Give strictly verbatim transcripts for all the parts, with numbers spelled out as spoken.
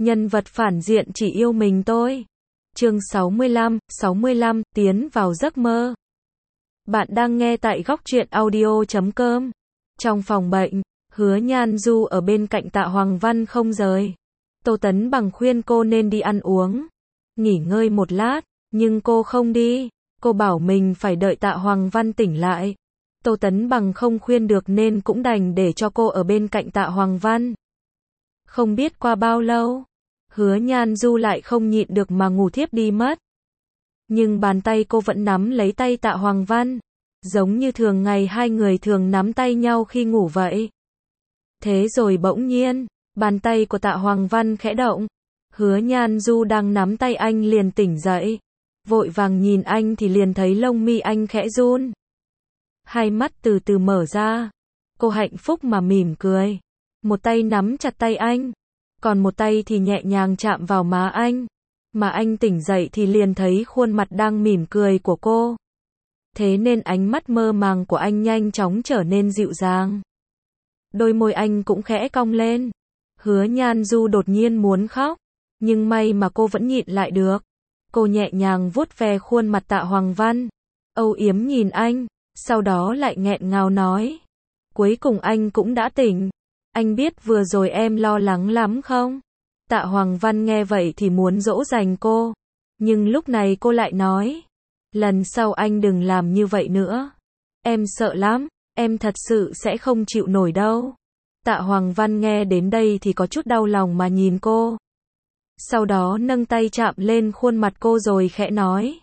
Nhân vật phản diện chỉ yêu mình tôi. Chương sáu mươi lăm, sáu mươi lăm, tiến vào giấc mơ. Bạn đang nghe tại góc truyện audio chấm com. Trong phòng bệnh, Hứa Nhan Du ở bên cạnh Tạ Hoàng Văn không rời. Tô Tấn Bằng khuyên cô nên đi ăn uống, nghỉ ngơi một lát, nhưng cô không đi. Cô bảo mình phải đợi Tạ Hoàng Văn tỉnh lại. Tô Tấn Bằng không khuyên được nên cũng đành để cho cô ở bên cạnh Tạ Hoàng Văn. Không biết qua bao lâu, Hứa Nhan Du lại không nhịn được mà ngủ thiếp đi mất. Nhưng bàn tay cô vẫn nắm lấy tay Tạ Hoàng Văn, giống như thường ngày hai người thường nắm tay nhau khi ngủ vậy. Thế rồi bỗng nhiên, bàn tay của Tạ Hoàng Văn khẽ động. Hứa Nhan Du đang nắm tay anh liền tỉnh dậy. Vội vàng nhìn anh thì liền thấy lông mi anh khẽ run. Hai mắt từ từ mở ra. Cô hạnh phúc mà mỉm cười. Một tay nắm chặt tay anh, còn một tay thì nhẹ nhàng chạm vào má anh. Mà anh tỉnh dậy thì liền thấy khuôn mặt đang mỉm cười của cô. Thế nên ánh mắt mơ màng của anh nhanh chóng trở nên dịu dàng. Đôi môi anh cũng khẽ cong lên. Hứa Nhan Du đột nhiên muốn khóc, nhưng may mà cô vẫn nhịn lại được. Cô nhẹ nhàng vuốt ve khuôn mặt Tạ Hoàng Văn, âu yếm nhìn anh, sau đó lại nghẹn ngào nói. Cuối cùng anh cũng đã tỉnh. Anh biết vừa rồi em lo lắng lắm không? Tạ Hoàng Văn nghe vậy thì muốn dỗ dành cô. Nhưng lúc này cô lại nói. Lần sau anh đừng làm như vậy nữa. Em sợ lắm, em thật sự sẽ không chịu nổi đâu. Tạ Hoàng Văn nghe đến đây thì có chút đau lòng mà nhìn cô. Sau đó nâng tay chạm lên khuôn mặt cô rồi khẽ nói.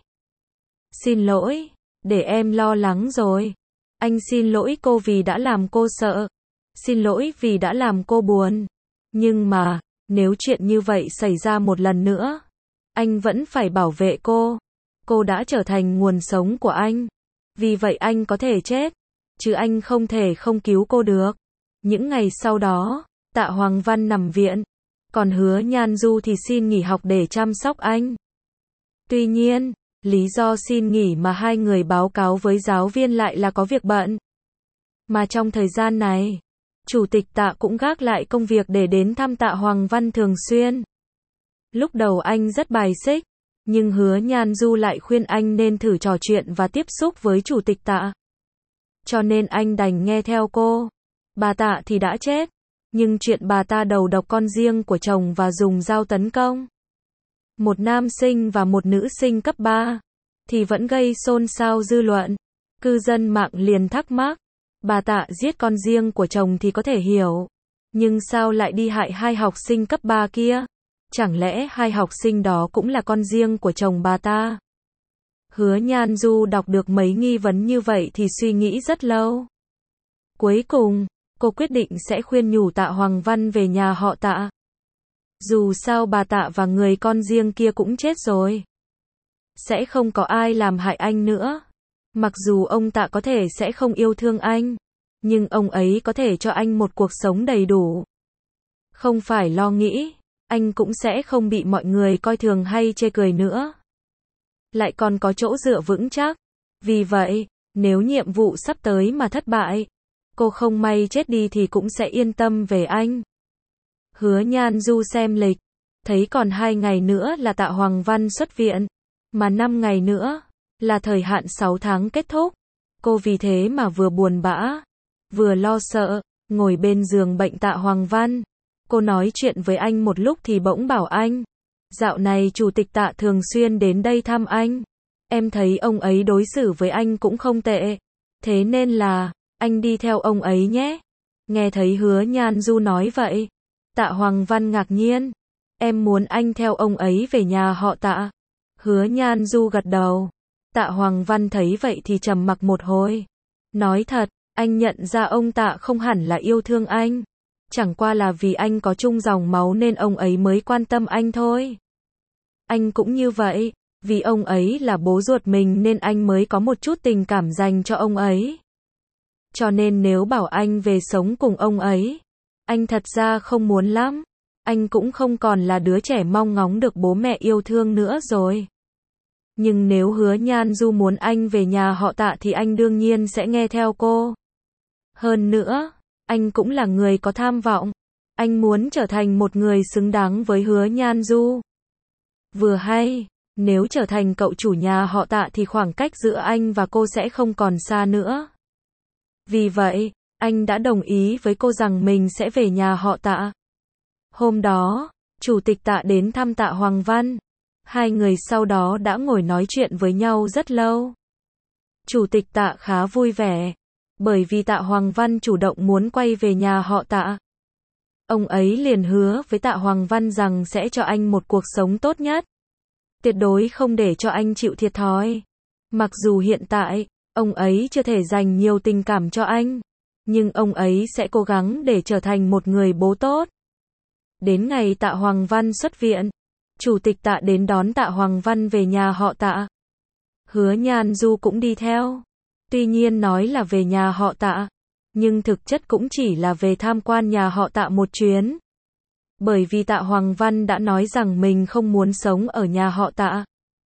Xin lỗi, để em lo lắng rồi. Anh xin lỗi cô vì đã làm cô sợ. Xin lỗi vì đã làm cô buồn. Nhưng mà, nếu chuyện như vậy xảy ra một lần nữa, anh vẫn phải bảo vệ cô. Cô đã trở thành nguồn sống của anh. Vì vậy anh có thể chết, chứ anh không thể không cứu cô được. Những ngày sau đó, Tạ Hoàng Văn nằm viện, còn Hứa Nhan Du thì xin nghỉ học để chăm sóc anh. Tuy nhiên, lý do xin nghỉ mà hai người báo cáo với giáo viên lại là có việc bận. Mà trong thời gian này, Chủ tịch Tạ cũng gác lại công việc để đến thăm Tạ Hoàng Văn thường xuyên. Lúc đầu anh rất bài xích, nhưng Hứa Nhan Du lại khuyên anh nên thử trò chuyện và tiếp xúc với Chủ tịch Tạ. Cho nên anh đành nghe theo cô. Bà Tạ thì đã chết, nhưng chuyện bà ta đầu độc con riêng của chồng và dùng dao tấn công một nam sinh và một nữ sinh cấp ba, thì vẫn gây xôn xao dư luận. Cư dân mạng liền thắc mắc, bà Tạ giết con riêng của chồng thì có thể hiểu, nhưng sao lại đi hại hai học sinh cấp ba kia? Chẳng lẽ hai học sinh đó cũng là con riêng của chồng bà ta? Hứa Nhan Du đọc được mấy nghi vấn như vậy thì suy nghĩ rất lâu. Cuối cùng, cô quyết định sẽ khuyên nhủ Tạ Hoàng Văn về nhà họ Tạ. Dù sao bà Tạ và người con riêng kia cũng chết rồi. Sẽ không có ai làm hại anh nữa. Mặc dù ông Tạ có thể sẽ không yêu thương anh, nhưng ông ấy có thể cho anh một cuộc sống đầy đủ. Không phải lo nghĩ, anh cũng sẽ không bị mọi người coi thường hay chê cười nữa. Lại còn có chỗ dựa vững chắc. Vì vậy, nếu nhiệm vụ sắp tới mà thất bại, cô không may chết đi thì cũng sẽ yên tâm về anh. Hứa Nhan Du xem lịch, thấy còn hai ngày nữa là Tạ Hoàng Văn xuất viện, mà năm ngày nữa là thời hạn sáu tháng kết thúc. Cô vì thế mà vừa buồn bã, vừa lo sợ, ngồi bên giường bệnh Tạ Hoàng Văn. Cô nói chuyện với anh một lúc thì bỗng bảo anh, dạo này Chủ tịch Tạ thường xuyên đến đây thăm anh. Em thấy ông ấy đối xử với anh cũng không tệ. Thế nên là, anh đi theo ông ấy nhé. Nghe thấy Hứa Nhan Du nói vậy, Tạ Hoàng Văn ngạc nhiên. Em muốn anh theo ông ấy về nhà họ Tạ. Hứa Nhan Du gật đầu. Tạ Hoàng Văn thấy vậy thì trầm mặc một hồi. Nói thật, anh nhận ra ông Tạ không hẳn là yêu thương anh. Chẳng qua là vì anh có chung dòng máu nên ông ấy mới quan tâm anh thôi. Anh cũng như vậy, vì ông ấy là bố ruột mình nên anh mới có một chút tình cảm dành cho ông ấy. Cho nên nếu bảo anh về sống cùng ông ấy, anh thật ra không muốn lắm. Anh cũng không còn là đứa trẻ mong ngóng được bố mẹ yêu thương nữa rồi. Nhưng nếu Hứa Nhan Du muốn anh về nhà họ Tạ thì anh đương nhiên sẽ nghe theo cô. Hơn nữa, anh cũng là người có tham vọng. Anh muốn trở thành một người xứng đáng với Hứa Nhan Du. Vừa hay, nếu trở thành cậu chủ nhà họ Tạ thì khoảng cách giữa anh và cô sẽ không còn xa nữa. Vì vậy, anh đã đồng ý với cô rằng mình sẽ về nhà họ Tạ. Hôm đó, Chủ tịch Tạ đến thăm Tạ Hoàng Văn. Hai người sau đó đã ngồi nói chuyện với nhau rất lâu. Chủ tịch Tạ khá vui vẻ, bởi vì Tạ Hoàng Văn chủ động muốn quay về nhà họ Tạ. Ông ấy liền hứa với Tạ Hoàng Văn rằng sẽ cho anh một cuộc sống tốt nhất. Tuyệt đối không để cho anh chịu thiệt thòi. Mặc dù hiện tại, ông ấy chưa thể dành nhiều tình cảm cho anh, nhưng ông ấy sẽ cố gắng để trở thành một người bố tốt. Đến ngày Tạ Hoàng Văn xuất viện, Chủ tịch Tạ đến đón Tạ Hoàng Văn về nhà họ Tạ. Hứa Nhan Du cũng đi theo. Tuy nhiên nói là về nhà họ Tạ, nhưng thực chất cũng chỉ là về tham quan nhà họ Tạ một chuyến. Bởi vì Tạ Hoàng Văn đã nói rằng mình không muốn sống ở nhà họ Tạ.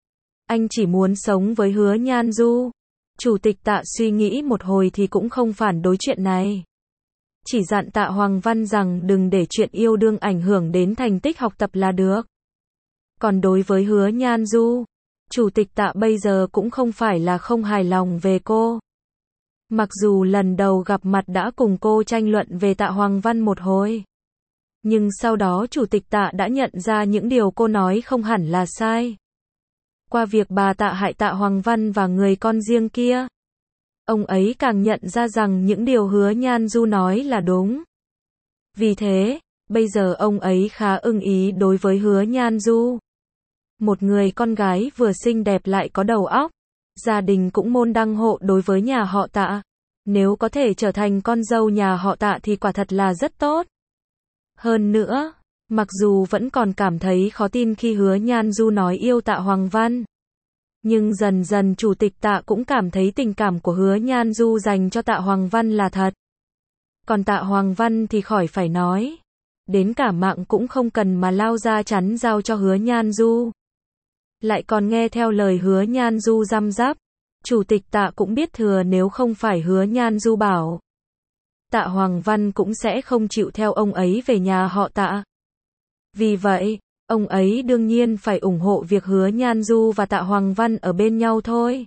Anh chỉ muốn sống với Hứa Nhan Du. Chủ tịch Tạ suy nghĩ một hồi thì cũng không phản đối chuyện này. Chỉ dặn Tạ Hoàng Văn rằng đừng để chuyện yêu đương ảnh hưởng đến thành tích học tập là được. Còn đối với Hứa Nhan Du, Chủ tịch Tạ bây giờ cũng không phải là không hài lòng về cô. Mặc dù lần đầu gặp mặt đã cùng cô tranh luận về Tạ Hoàng Văn một hồi. Nhưng sau đó Chủ tịch Tạ đã nhận ra những điều cô nói không hẳn là sai. Qua việc bà Tạ hại Tạ Hoàng Văn và người con riêng kia, ông ấy càng nhận ra rằng những điều Hứa Nhan Du nói là đúng. Vì thế, bây giờ ông ấy khá ưng ý đối với Hứa Nhan Du. Một người con gái vừa xinh đẹp lại có đầu óc. Gia đình cũng môn đăng hộ đối với nhà họ Tạ. Nếu có thể trở thành con dâu nhà họ Tạ thì quả thật là rất tốt. Hơn nữa, mặc dù vẫn còn cảm thấy khó tin khi Hứa Nhan Du nói yêu Tạ Hoàng Văn, nhưng dần dần Chủ tịch Tạ cũng cảm thấy tình cảm của Hứa Nhan Du dành cho Tạ Hoàng Văn là thật. Còn Tạ Hoàng Văn thì khỏi phải nói. Đến cả mạng cũng không cần mà lao ra chắn giao cho Hứa Nhan Du. Lại còn nghe theo lời Hứa Nhan Du răm rắp. Chủ tịch Tạ cũng biết thừa nếu không phải Hứa Nhan Du bảo, Tạ Hoàng Văn cũng sẽ không chịu theo ông ấy về nhà họ Tạ. Vì vậy, ông ấy đương nhiên phải ủng hộ việc Hứa Nhan Du và Tạ Hoàng Văn ở bên nhau thôi.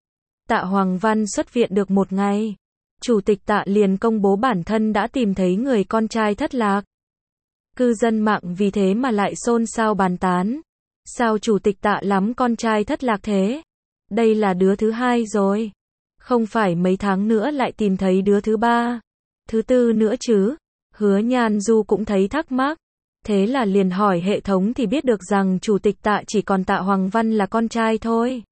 Tạ Hoàng Văn xuất viện được một ngày, Chủ tịch Tạ liền công bố bản thân đã tìm thấy người con trai thất lạc. Cư dân mạng vì thế mà lại xôn xao bàn tán. Sao Chủ tịch Tạ lắm con trai thất lạc thế? Đây là đứa thứ hai rồi. Không phải mấy tháng nữa lại tìm thấy đứa thứ ba, thứ tư nữa chứ? Hứa Nhan Du cũng thấy thắc mắc. Thế là liền hỏi hệ thống thì biết được rằng Chủ tịch Tạ chỉ còn Tạ Hoàng Văn là con trai thôi.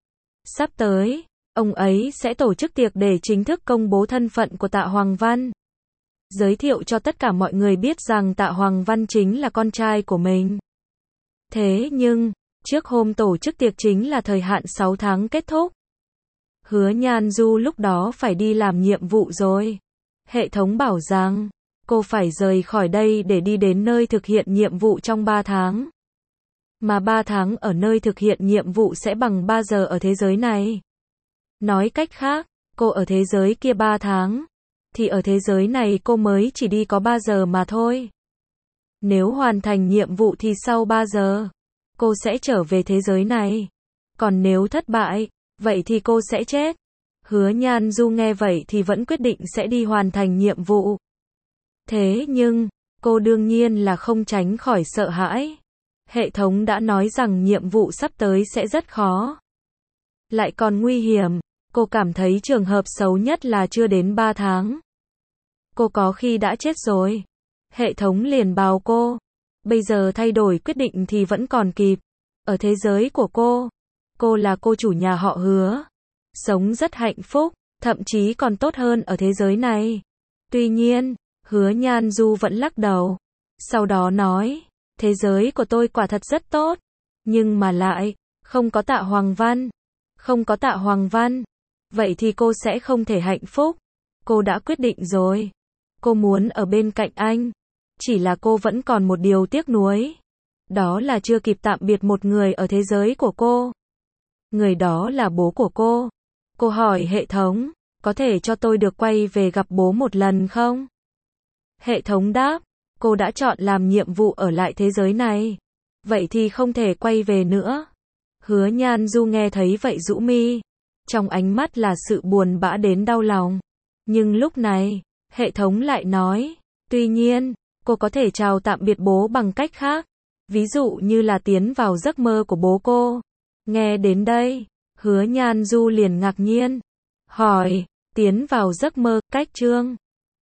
Sắp tới, ông ấy sẽ tổ chức tiệc để chính thức công bố thân phận của Tạ Hoàng Văn. Giới thiệu cho tất cả mọi người biết rằng Tạ Hoàng Văn chính là con trai của mình. Thế nhưng, trước hôm tổ chức tiệc chính là thời hạn sáu tháng kết thúc. Hứa Nhan Du lúc đó phải đi làm nhiệm vụ rồi. Hệ thống bảo rằng, cô phải rời khỏi đây để đi đến nơi thực hiện nhiệm vụ trong ba tháng. Mà ba tháng ở nơi thực hiện nhiệm vụ sẽ bằng ba giờ ở thế giới này. Nói cách khác, cô ở thế giới kia ba tháng, thì ở thế giới này cô mới chỉ đi có ba giờ mà thôi. Nếu hoàn thành nhiệm vụ thì sau ba giờ, cô sẽ trở về thế giới này. Còn nếu thất bại, vậy thì cô sẽ chết. Hứa Nhan Du nghe vậy thì vẫn quyết định sẽ đi hoàn thành nhiệm vụ. Thế nhưng, cô đương nhiên là không tránh khỏi sợ hãi. Hệ thống đã nói rằng nhiệm vụ sắp tới sẽ rất khó. Lại còn nguy hiểm, cô cảm thấy trường hợp xấu nhất là chưa đến ba tháng. Cô có khi đã chết rồi. Hệ thống liền bảo cô, bây giờ thay đổi quyết định thì vẫn còn kịp. Ở thế giới của cô, cô là cô chủ nhà họ Hứa. Sống rất hạnh phúc, thậm chí còn tốt hơn ở thế giới này. Tuy nhiên, Hứa Nhan Du vẫn lắc đầu. Sau đó nói, thế giới của tôi quả thật rất tốt. Nhưng mà lại, không có Tạ Hoàng Văn. Không có Tạ Hoàng Văn. Vậy thì cô sẽ không thể hạnh phúc. Cô đã quyết định rồi. Cô muốn ở bên cạnh anh. Chỉ là cô vẫn còn một điều tiếc nuối. Đó là chưa kịp tạm biệt một người ở thế giới của cô. Người đó là bố của cô. Cô hỏi hệ thống, có thể cho tôi được quay về gặp bố một lần không? Hệ thống đáp, cô đã chọn làm nhiệm vụ ở lại thế giới này. Vậy thì không thể quay về nữa. Hứa Nhan Du nghe thấy vậy rũ mi. Trong ánh mắt là sự buồn bã đến đau lòng. Nhưng lúc này, hệ thống lại nói, tuy nhiên, cô có thể chào tạm biệt bố bằng cách khác. Ví dụ như là tiến vào giấc mơ của bố cô. Nghe đến đây, Hứa Nhan Du liền ngạc nhiên. Hỏi, tiến vào giấc mơ, cách chương